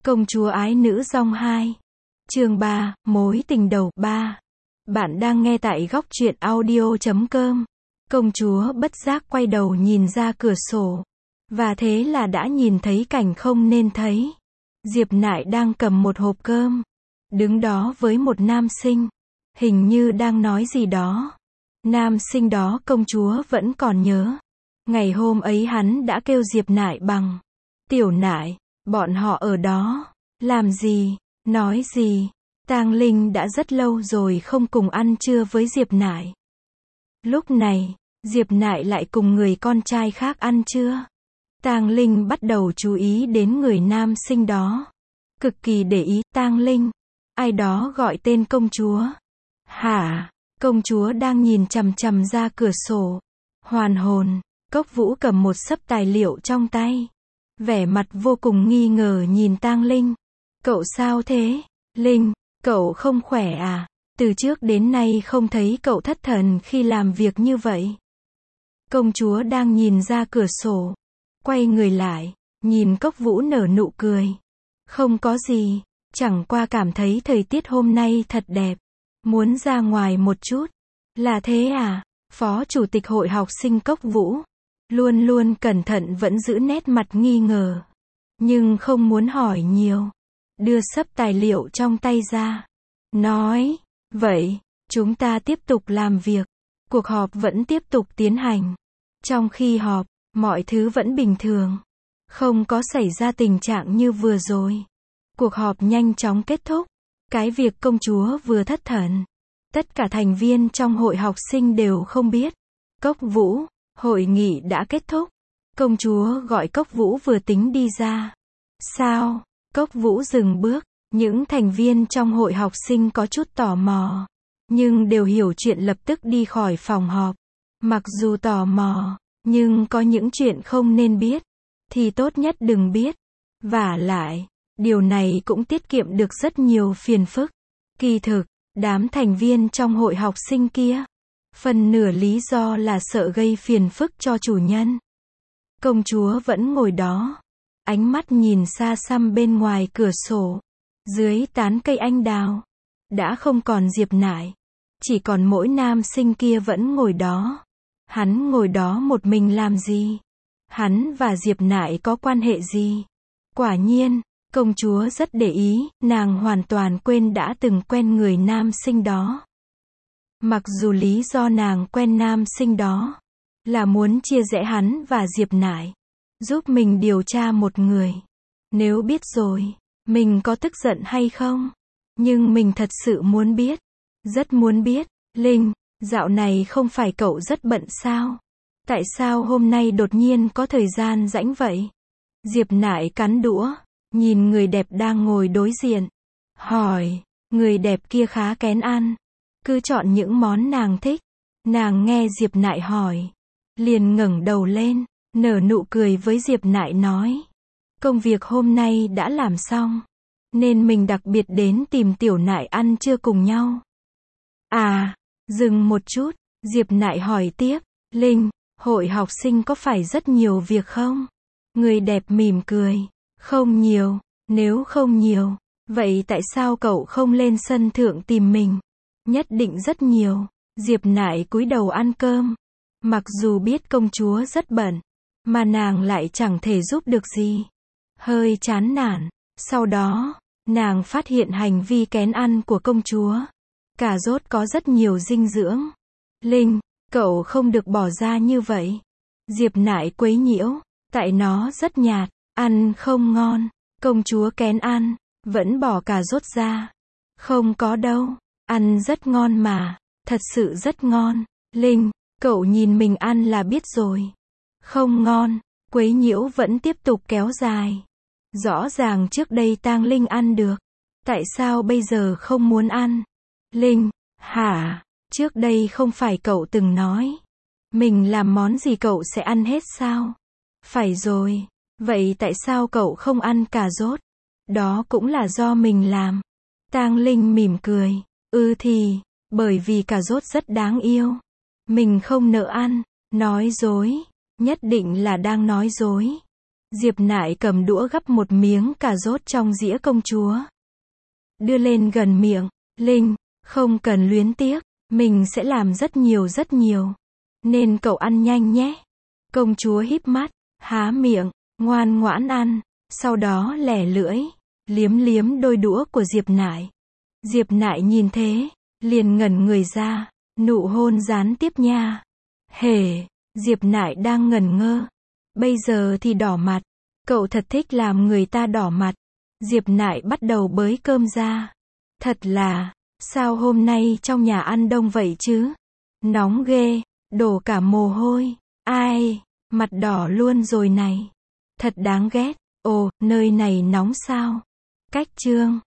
Công chúa ái nữ dong 2. Chương 3, mối tình đầu 3. Bạn đang nghe tại góc truyện audio.com. Công chúa bất giác quay đầu nhìn ra cửa sổ. Và thế là đã nhìn thấy cảnh không nên thấy. Diệp Nại đang cầm một hộp cơm. Đứng đó với một nam sinh. Hình như đang nói gì đó. Nam sinh đó công chúa vẫn còn nhớ. Ngày hôm ấy hắn đã kêu Diệp Nại bằng Tiểu Nại. Bọn họ ở đó, làm gì, nói gì. Tang Linh đã rất lâu rồi không cùng ăn trưa với Diệp Nại. Lúc này, Diệp Nại lại cùng người con trai khác ăn trưa. Tang Linh bắt đầu chú ý đến người nam sinh đó. Cực kỳ để ý. Tang Linh, ai đó gọi tên công chúa. Hả? Công chúa đang nhìn chằm chằm ra cửa sổ. Hoàn hồn. Cốc Vũ cầm một xấp tài liệu trong tay. Vẻ mặt vô cùng nghi ngờ nhìn Tang Linh. Cậu sao thế? Linh, cậu không khỏe à? Từ trước đến nay không thấy cậu thất thần khi làm việc như vậy. Công chúa đang nhìn ra cửa sổ. Quay người lại, nhìn Cốc Vũ nở nụ cười. Không có gì, chẳng qua cảm thấy thời tiết hôm nay thật đẹp. Muốn ra ngoài một chút. Là thế à? Phó chủ tịch hội học sinh Cốc Vũ. Luôn luôn cẩn thận vẫn giữ nét mặt nghi ngờ. Nhưng không muốn hỏi nhiều. Đưa xấp tài liệu trong tay ra. Nói, vậy, chúng ta tiếp tục làm việc. Cuộc họp vẫn tiếp tục tiến hành. Trong khi họp, mọi thứ vẫn bình thường. Không có xảy ra tình trạng như vừa rồi. Cuộc họp nhanh chóng kết thúc. Cái việc công chúa vừa thất thần. Tất cả thành viên trong hội học sinh đều không biết. Cốc Vũ. Hội nghị đã kết thúc. Công chúa gọi Cốc Vũ vừa tính đi ra. Sao? Cốc Vũ dừng bước. Những thành viên trong hội học sinh có chút tò mò. Nhưng đều hiểu chuyện lập tức đi khỏi phòng họp. Mặc dù tò mò, nhưng có những chuyện không nên biết. Thì tốt nhất đừng biết. Vả lại, điều này cũng tiết kiệm được rất nhiều phiền phức. Kỳ thực, đám thành viên trong hội học sinh kia. Phần nửa lý do là sợ gây phiền phức cho chủ nhân. Công chúa vẫn ngồi đó. Ánh mắt nhìn xa xăm bên ngoài cửa sổ. Dưới tán cây anh đào. Đã không còn Diệp Nại. Chỉ còn mỗi nam sinh kia vẫn ngồi đó. Hắn ngồi đó một mình làm gì? Hắn và Diệp Nại có quan hệ gì? Quả nhiên, công chúa rất để ý. Nàng hoàn toàn quên đã từng quen người nam sinh đó. Mặc dù lý do nàng quen nam sinh đó là muốn chia rẽ hắn và Diệp Nại, giúp mình điều tra một người. Nếu biết rồi, mình có tức giận hay không? Nhưng mình thật sự muốn biết. Rất muốn biết. Linh, dạo này không phải cậu rất bận sao? Tại sao hôm nay đột nhiên có thời gian rảnh vậy? Diệp Nại cắn đũa, nhìn người đẹp đang ngồi đối diện. Hỏi, người đẹp kia khá kén ăn. Cứ chọn những món nàng thích. Nàng nghe Diệp Nại hỏi. Liền ngẩng đầu lên, nở nụ cười với Diệp Nại nói. Công việc hôm nay đã làm xong. Nên mình đặc biệt đến tìm Tiểu Nại ăn trưa cùng nhau. À, dừng một chút, Diệp Nại hỏi tiếp. Linh, hội học sinh có phải rất nhiều việc không? Người đẹp mỉm cười. Không nhiều, nếu không nhiều, vậy tại sao cậu không lên sân thượng tìm mình? Nhất định rất nhiều. Diệp Nại cúi đầu ăn cơm. Mặc dù biết công chúa rất bận, mà nàng lại chẳng thể giúp được gì. Hơi chán nản. Sau đó, nàng phát hiện hành vi kén ăn của công chúa. Cà rốt có rất nhiều dinh dưỡng. Linh, cậu không được bỏ ra như vậy. Diệp Nại quấy nhiễu. Tại nó rất nhạt, ăn không ngon. Công chúa kén ăn, vẫn bỏ cà rốt ra. Không có đâu. Ăn rất ngon mà, thật sự rất ngon. Linh, cậu nhìn mình ăn là biết rồi. Không ngon, quấy nhiễu vẫn tiếp tục kéo dài. Rõ ràng trước đây Tang Linh ăn được. Tại sao bây giờ không muốn ăn? Linh, hả? Trước đây không phải cậu từng nói. Mình làm món gì cậu sẽ ăn hết sao? Phải rồi. Vậy tại sao cậu không ăn cà rốt? Đó cũng là do mình làm. Tang Linh mỉm cười. Thì, bởi vì cà rốt rất đáng yêu. Mình không nỡ ăn. Nói dối. Nhất định là đang nói dối. Diệp Nại cầm đũa gắp một miếng cà rốt trong dĩa công chúa. Đưa lên gần miệng. Linh, không cần luyến tiếc. Mình sẽ làm rất nhiều. Nên cậu ăn nhanh nhé. Công chúa híp mắt, há miệng, ngoan ngoãn ăn. Sau đó lẻ lưỡi, liếm đôi đũa của Diệp Nại. Diệp Nại nhìn thế, liền ngẩn người ra. Nụ hôn gián tiếp nha. Hề, Diệp Nại đang ngẩn ngơ. Bây giờ thì đỏ mặt. Cậu thật thích làm người ta đỏ mặt. Diệp Nại bắt đầu bới cơm ra. Thật là, sao hôm nay trong nhà ăn đông vậy chứ? Nóng ghê, đổ cả mồ hôi. Ai, mặt đỏ luôn rồi này. Thật đáng ghét. Ồ, nơi này nóng sao? Cách chương